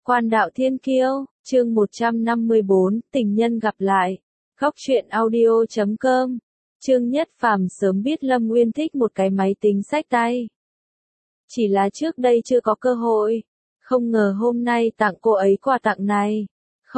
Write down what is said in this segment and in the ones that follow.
Quan đạo thiên kiêu, chương 154, tình nhân gặp lại. Góc truyện audio.com. Trương Nhất Phàm sớm biết Lâm Nguyên thích một cái máy tính xách tay. Chỉ là trước đây chưa có cơ hội. Không ngờ hôm nay tặng cô ấy quà tặng này.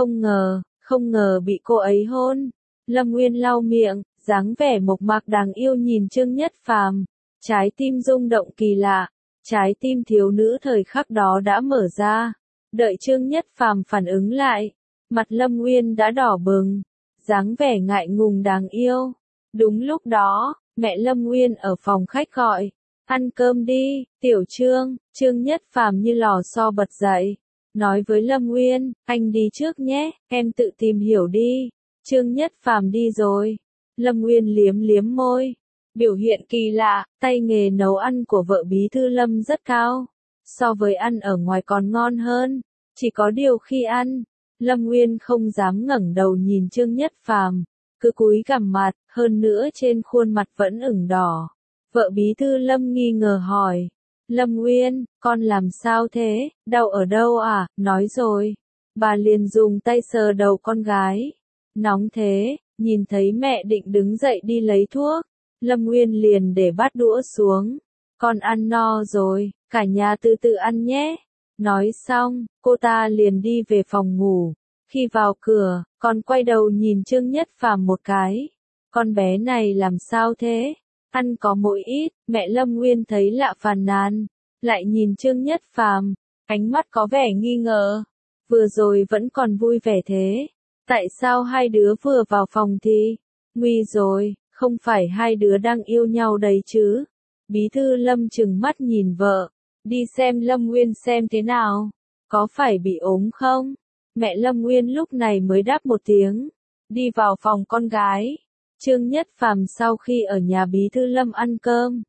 Không ngờ bị cô ấy hôn. Lâm Nguyên lau miệng, dáng vẻ mộc mạc đáng yêu nhìn Trương Nhất Phàm. Trái tim rung động kỳ lạ. Trái tim thiếu nữ thời khắc đó đã mở ra. Đợi Trương Nhất Phàm phản ứng lại, mặt Lâm Nguyên đã đỏ bừng, dáng vẻ ngại ngùng đáng yêu. Đúng lúc đó, mẹ Lâm Nguyên ở phòng khách gọi, ăn cơm đi, Tiểu Trương. Trương Nhất Phàm như lò xo bật dậy, nói với Lâm Nguyên, anh đi trước nhé, em tự tìm hiểu đi. Trương Nhất Phàm đi rồi. Lâm Nguyên liếm liếm môi, biểu hiện kỳ lạ, tay nghề nấu ăn của vợ bí thư Lâm rất cao. So với ăn ở ngoài còn ngon hơn, chỉ có điều khi ăn, Lâm Nguyên không dám ngẩng đầu nhìn Trương Nhất Phàm, cứ cúi gằm mặt, hơn nữa trên khuôn mặt vẫn ửng đỏ. Vợ bí thư Lâm nghi ngờ hỏi, Lâm Nguyên, con làm sao thế, đau ở đâu à? Nói rồi, bà liền dùng tay sờ đầu con gái. Nóng thế. Nhìn thấy mẹ định đứng dậy đi lấy thuốc, Lâm Nguyên liền để bát đũa xuống. Con ăn no rồi, cả nhà từ từ ăn nhé. Nói xong, cô ta liền đi về phòng ngủ. Khi vào cửa, con quay đầu nhìn Trương Nhất Phàm một cái. Con bé này làm sao thế? Ăn có mỗi ít. Mẹ Lâm Nguyên thấy lạ phàn nàn, lại nhìn Trương Nhất Phàm, ánh mắt có vẻ nghi ngờ. Vừa rồi vẫn còn vui vẻ thế, tại sao hai đứa vừa vào phòng thì nguy rồi, không phải hai đứa đang yêu nhau đấy chứ? Bí thư Lâm trừng mắt nhìn vợ, đi xem Lâm Nguyên xem thế nào, có phải bị ốm không? Mẹ Lâm Nguyên lúc này mới đáp một tiếng, đi vào phòng con gái. Trương Nhất Phàm sau khi ở nhà bí thư Lâm ăn cơm,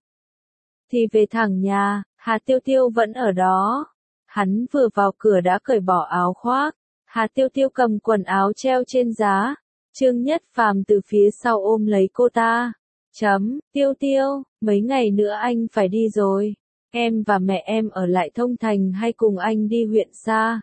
thì về thẳng nhà. Hà Tiêu Tiêu vẫn ở đó. Hắn vừa vào cửa đã cởi bỏ áo khoác. Hà Tiêu Tiêu cầm quần áo treo trên giá. Trương Nhất Phàm từ phía sau ôm lấy cô ta. Tiêu Tiêu, mấy ngày nữa anh phải đi rồi. Em và mẹ em ở lại Thông Thành hay cùng anh đi huyện xa?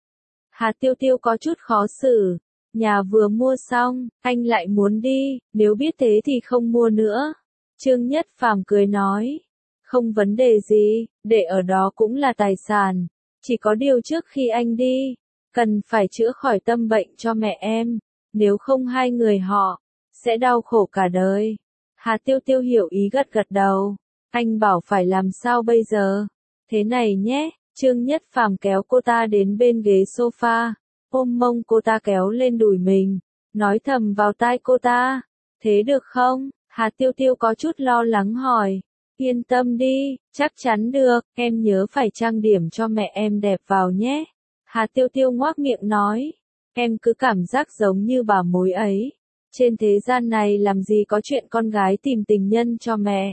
Hà Tiêu Tiêu có chút khó xử. Nhà vừa mua xong, anh lại muốn đi, nếu biết thế thì không mua nữa. Trương Nhất Phàm cười nói, không vấn đề gì, để ở đó cũng là tài sản. Chỉ có điều trước khi anh đi, cần phải chữa khỏi tâm bệnh cho mẹ em, nếu không hai người họ sẽ đau khổ cả đời. Hà Tiêu Tiêu hiểu ý gật gật đầu. Anh bảo phải làm sao bây giờ? Thế này nhé, Trương Nhất Phàm kéo cô ta đến bên ghế sofa, ôm mông cô ta kéo lên đùi mình, nói thầm vào tai cô ta. Thế được không? Hà Tiêu Tiêu có chút lo lắng hỏi. Yên tâm đi, chắc chắn được, em nhớ phải trang điểm cho mẹ em đẹp vào nhé. Hà Tiêu Tiêu ngoác miệng nói, em cứ cảm giác giống như bà mối ấy. Trên thế gian này làm gì có chuyện con gái tìm tình nhân cho mẹ.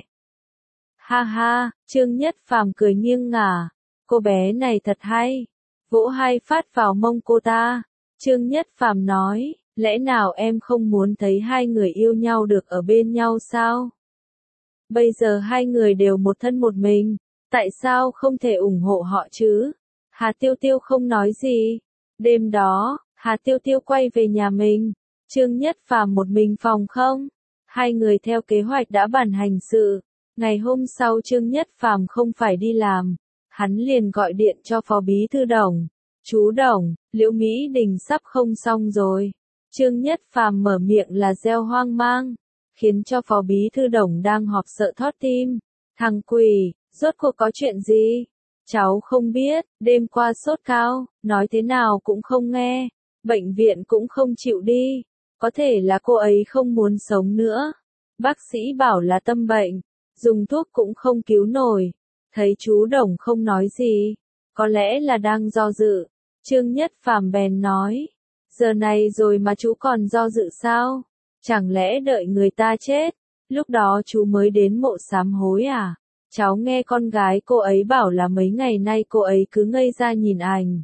Ha ha, Trương Nhất Phàm cười nghiêng ngả, cô bé này thật hay. Vỗ hai phát vào mông cô ta. Trương Nhất Phàm nói, lẽ nào em không muốn thấy hai người yêu nhau được ở bên nhau sao? Bây giờ hai người đều một thân một mình, tại sao không thể ủng hộ họ chứ? Hà Tiêu Tiêu không nói gì. Đêm đó, Hà Tiêu Tiêu quay về nhà mình, Trương Nhất Phàm một mình phòng không? Hai người theo kế hoạch đã bàn hành sự. Ngày hôm sau Trương Nhất Phàm không phải đi làm, hắn liền gọi điện cho phó bí thư Đồng. Chú Đồng, Liễu Mỹ Đình sắp không xong rồi. Trương Nhất Phàm mở miệng là gieo hoang mang, khiến cho phó bí thư Đồng đang họp sợ thót tim. Thằng quỷ, rốt cuộc có chuyện gì? Cháu không biết, đêm qua sốt cao, nói thế nào cũng không nghe, bệnh viện cũng không chịu đi, có thể là cô ấy không muốn sống nữa. Bác sĩ bảo là tâm bệnh, dùng thuốc cũng không cứu nổi. Thấy chú Đồng không nói gì, có lẽ là đang do dự. Trương Nhất Phàm bèn nói, giờ này rồi mà chú còn do dự sao? Chẳng lẽ đợi người ta chết, lúc đó chú mới đến mộ sám hối à? Cháu nghe con gái cô ấy bảo là mấy ngày nay cô ấy cứ ngây ra nhìn ảnh.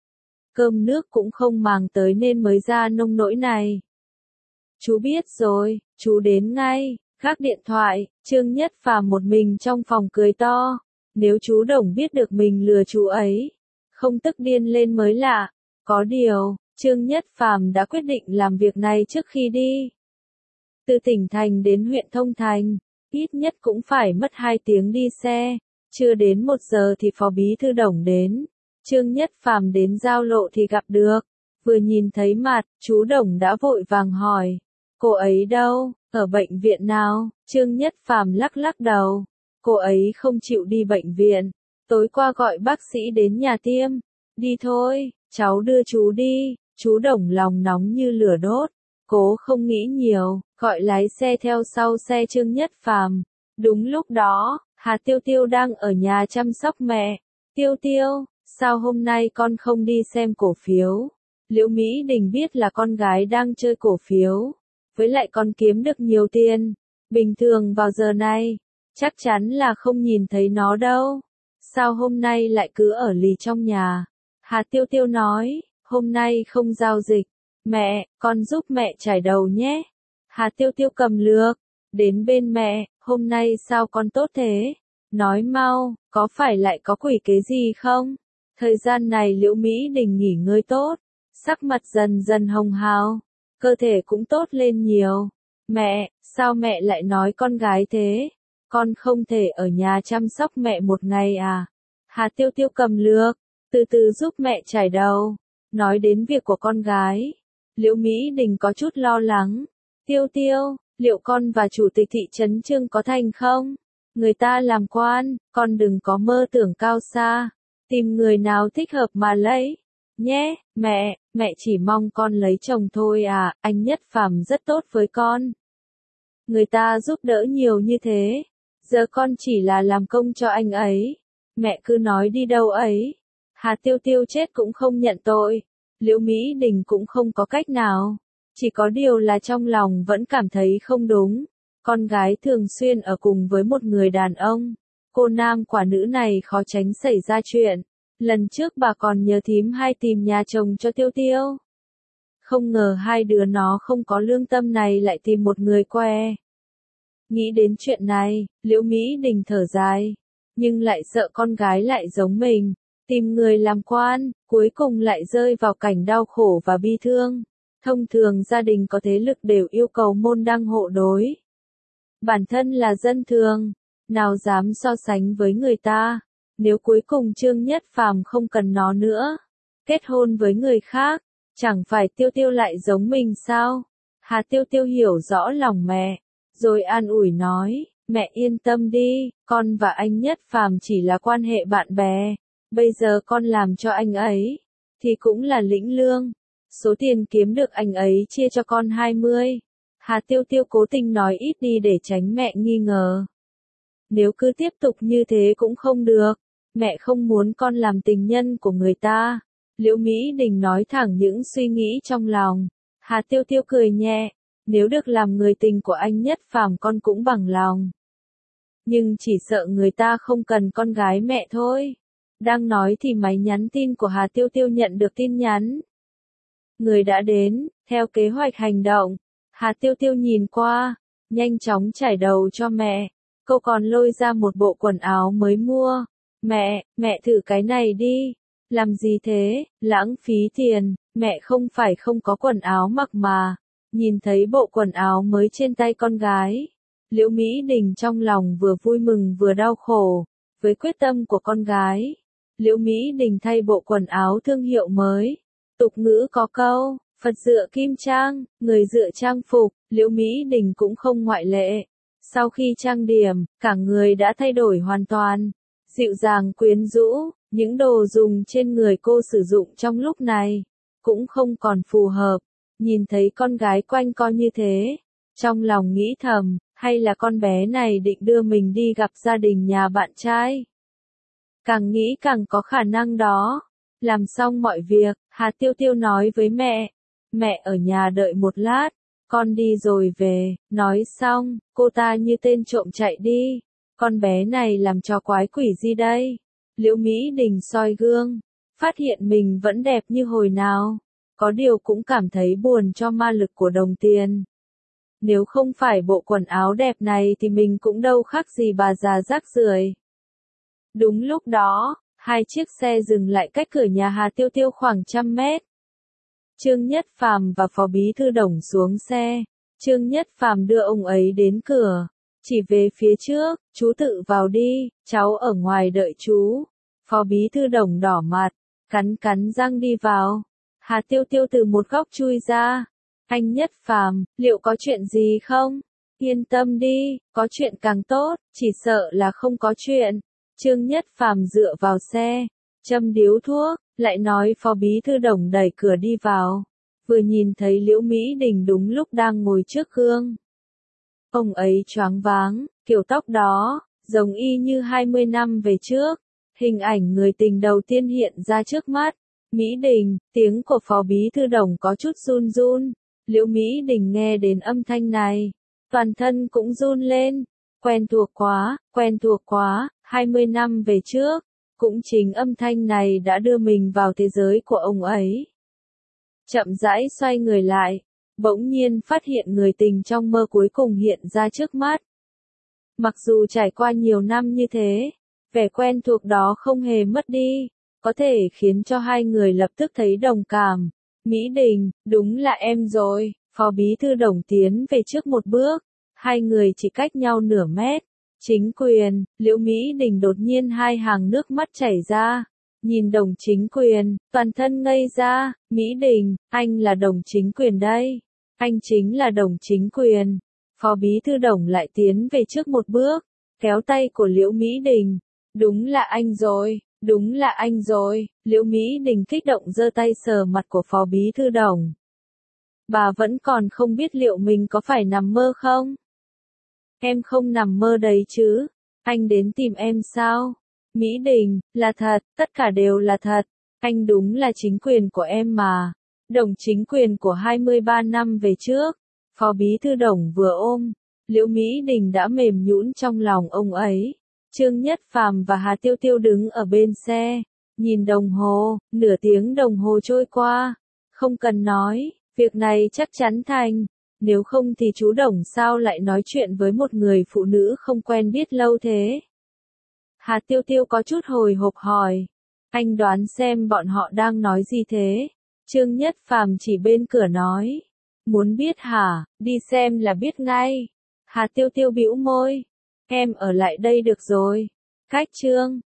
Cơm nước cũng không màng tới nên mới ra nông nỗi này. Chú biết rồi, chú đến ngay. Gác điện thoại, Trương Nhất Phàm một mình trong phòng cười to. Nếu chú Đồng biết được mình lừa chú ấy, không tức điên lên mới lạ. Có điều, Trương Nhất Phàm đã quyết định làm việc này trước khi đi. Từ tỉnh thành đến huyện Thông Thành, ít nhất cũng phải mất 2 tiếng đi xe. Chưa đến 1 giờ thì Phó Bí Thư Đồng đến. Trương Nhất Phàm đến giao lộ thì gặp được. Vừa nhìn thấy mặt, chú Đồng đã vội vàng hỏi. Cô ấy đâu, ở bệnh viện nào? Trương Nhất Phàm lắc lắc đầu. Cô ấy không chịu đi bệnh viện. Tối qua gọi bác sĩ đến nhà tiêm. Đi thôi, cháu đưa chú đi. Chú Đồng lòng nóng như lửa đốt. Cố không nghĩ nhiều, gọi lái xe theo sau xe Trương Nhất Phàm. Đúng lúc đó, Hà Tiêu Tiêu đang ở nhà chăm sóc mẹ. Tiêu Tiêu, sao hôm nay con không đi xem cổ phiếu? Liễu Mỹ Đình biết là con gái đang chơi cổ phiếu. Với lại con kiếm được nhiều tiền. Bình thường vào giờ này, chắc chắn là không nhìn thấy nó đâu. Sao hôm nay lại cứ ở lì trong nhà? Hà Tiêu Tiêu nói, hôm nay không giao dịch. Mẹ, con giúp mẹ chải đầu nhé. Hà Tiêu Tiêu cầm lược, đến bên mẹ, hôm nay sao con tốt thế? Nói mau, có phải lại có quỷ kế gì không? Thời gian này Liễu Mỹ Đình nghỉ ngơi tốt, sắc mặt dần dần hồng hào, cơ thể cũng tốt lên nhiều. Mẹ, sao mẹ lại nói con gái thế? Con không thể ở nhà chăm sóc mẹ một ngày à? Hà Tiêu Tiêu cầm lược, từ từ giúp mẹ chải đầu. Nói đến việc của con gái, Liễu Mỹ Đình có chút lo lắng. Tiêu Tiêu, liệu con và chủ tịch thị trấn Trương có thành không? Người ta làm quan, con đừng có mơ tưởng cao xa. Tìm người nào thích hợp mà lấy. Nhé, mẹ chỉ mong con lấy chồng thôi à, anh Nhất Phàm rất tốt với con. Người ta giúp đỡ nhiều như thế. Giờ con chỉ là làm công cho anh ấy. Mẹ cứ nói đi đâu ấy. Hà Tiêu Tiêu chết cũng không nhận tội. Liễu Mỹ Đình cũng không có cách nào. Chỉ có điều là trong lòng vẫn cảm thấy không đúng. Con gái thường xuyên ở cùng với một người đàn ông. Cô nam quả nữ này khó tránh xảy ra chuyện. Lần trước bà còn nhờ thím hai tìm nhà chồng cho Tiêu Tiêu. Không ngờ hai đứa nó không có lương tâm này lại tìm một người que. Nghĩ đến chuyện này, Liễu Mỹ Đình thở dài. Nhưng lại sợ con gái lại giống mình. Tìm người làm quan, cuối cùng lại rơi vào cảnh đau khổ và bi thương. Thông thường gia đình có thế lực đều yêu cầu môn đăng hộ đối. Bản thân là dân thường, nào dám so sánh với người ta. Nếu cuối cùng Trương Nhất Phàm không cần nó nữa, kết hôn với người khác, chẳng phải Tiêu Tiêu lại giống mình sao? Hà Tiêu Tiêu hiểu rõ lòng mẹ, rồi an ủi nói, mẹ yên tâm đi, con và anh Nhất Phàm chỉ là quan hệ bạn bè. Bây giờ con làm cho anh ấy, thì cũng là lĩnh lương. Số tiền kiếm được anh ấy chia cho con 20. Hà Tiêu Tiêu cố tình nói ít đi để tránh mẹ nghi ngờ. Nếu cứ tiếp tục như thế cũng không được. Mẹ không muốn con làm tình nhân của người ta. Liễu Mỹ Đình nói thẳng những suy nghĩ trong lòng. Hà Tiêu Tiêu cười nhẹ. Nếu được làm người tình của anh Nhất Phàm con cũng bằng lòng. Nhưng chỉ sợ người ta không cần con gái mẹ thôi. Đang nói thì máy nhắn tin của Hà Tiêu Tiêu nhận được tin nhắn. Người đã đến, theo kế hoạch hành động. Hà Tiêu Tiêu nhìn qua, nhanh chóng trải đầu cho mẹ. Cô còn lôi ra một bộ quần áo mới mua. Mẹ thử cái này đi. Làm gì thế, lãng phí tiền, mẹ không phải không có quần áo mặc mà. Nhìn thấy bộ quần áo mới trên tay con gái. Liễu Mỹ Đình trong lòng vừa vui mừng vừa đau khổ. Với quyết tâm của con gái, Liễu Mỹ Đình thay bộ quần áo thương hiệu mới. Tục ngữ có câu, Phật dựa kim trang, người dựa trang phục, Liễu Mỹ Đình cũng không ngoại lệ. Sau khi trang điểm, cả người đã thay đổi hoàn toàn. Dịu dàng quyến rũ, những đồ dùng trên người cô sử dụng trong lúc này, cũng không còn phù hợp. Nhìn thấy con gái quanh co như thế, trong lòng nghĩ thầm, hay là con bé này định đưa mình đi gặp gia đình nhà bạn trai. Càng nghĩ càng có khả năng đó. Làm xong mọi việc, Hà Tiêu Tiêu nói với mẹ ở nhà đợi một lát, con đi rồi về. Nói xong, cô ta như tên trộm chạy đi. Con bé này làm trò quái quỷ gì đây? Liễu Mỹ Đình soi gương, phát hiện mình vẫn đẹp như hồi nào. Có điều cũng cảm thấy buồn cho ma lực của đồng tiền. Nếu không phải bộ quần áo đẹp này thì mình cũng đâu khác gì bà già rác rưởi. Đúng lúc đó, Hai chiếc xe dừng lại cách cửa nhà Hà Tiêu Tiêu khoảng 100 mét. Trương Nhất Phàm và Phó Bí Thư Đồng xuống xe. Trương Nhất Phàm đưa ông ấy đến cửa. Chỉ về phía trước, chú tự vào đi, cháu ở ngoài đợi chú. Phó Bí Thư Đồng đỏ mặt, cắn cắn răng đi vào. Hà Tiêu Tiêu từ một góc chui ra. Anh Nhất Phàm, liệu có chuyện gì không? Yên tâm đi, có chuyện càng tốt, chỉ sợ là không có chuyện. Trương Nhất Phàm dựa vào xe, châm điếu thuốc, lại nói Phó Bí Thư Đồng đẩy cửa đi vào. Vừa nhìn thấy Liễu Mỹ Đình đúng lúc đang ngồi trước gương. Ông ấy choáng váng, kiểu tóc đó, giống y như 20 năm về trước. Hình ảnh người tình đầu tiên hiện ra trước mắt. Mỹ Đình, tiếng của Phó Bí Thư Đồng có chút run run. Liễu Mỹ Đình nghe đến âm thanh này, toàn thân cũng run lên. Quen thuộc quá, 20 năm về trước. Cũng chính âm thanh này đã đưa mình vào thế giới của ông ấy. Chậm rãi xoay người lại, bỗng nhiên phát hiện người tình trong mơ cuối cùng hiện ra trước mắt. Mặc dù trải qua nhiều năm như thế, vẻ quen thuộc đó không hề mất đi, có thể khiến cho hai người lập tức thấy đồng cảm. Mỹ Đình, đúng là em rồi. Phó Bí Thư Đồng tiến về trước một bước, hai người chỉ cách nhau nửa mét. Chính quyền, Liễu Mỹ Đình đột nhiên hai hàng nước mắt chảy ra. Nhìn Đồng Chính Quyền, toàn thân ngây ra. Mỹ Đình, anh là Đồng Chính Quyền đây. Anh chính là Đồng Chính Quyền. Phó Bí Thư Đồng lại tiến về trước một bước, kéo tay của Liễu Mỹ Đình. Đúng là anh rồi, đúng là anh rồi. Liễu Mỹ Đình kích động giơ tay sờ mặt của Phó Bí Thư Đồng. Bà vẫn còn không biết liệu mình có phải nằm mơ không? Em không nằm mơ đấy chứ. Anh đến tìm em sao? Mỹ Đình, là thật, tất cả đều là thật. Anh đúng là chính quyền của em mà. Đồng Chính Quyền của 23 năm về trước. Phó Bí Thư Đồng vừa ôm, Liễu Mỹ Đình đã mềm nhũn trong lòng ông ấy. Trương Nhất Phàm và Hà Tiêu Tiêu đứng ở bên xe, nhìn đồng hồ, nửa tiếng đồng hồ trôi qua. Không cần nói, việc này chắc chắn thành. Nếu không thì chú Đồng sao lại nói chuyện với một người phụ nữ không quen biết lâu thế? Hà Tiêu Tiêu có chút hồi hộp hỏi. Anh đoán xem bọn họ đang nói gì thế? Trương Nhất Phàm chỉ bên cửa nói. Muốn biết hả? Đi xem là biết ngay. Hà Tiêu Tiêu bĩu môi. Em ở lại đây được rồi. Cách Trương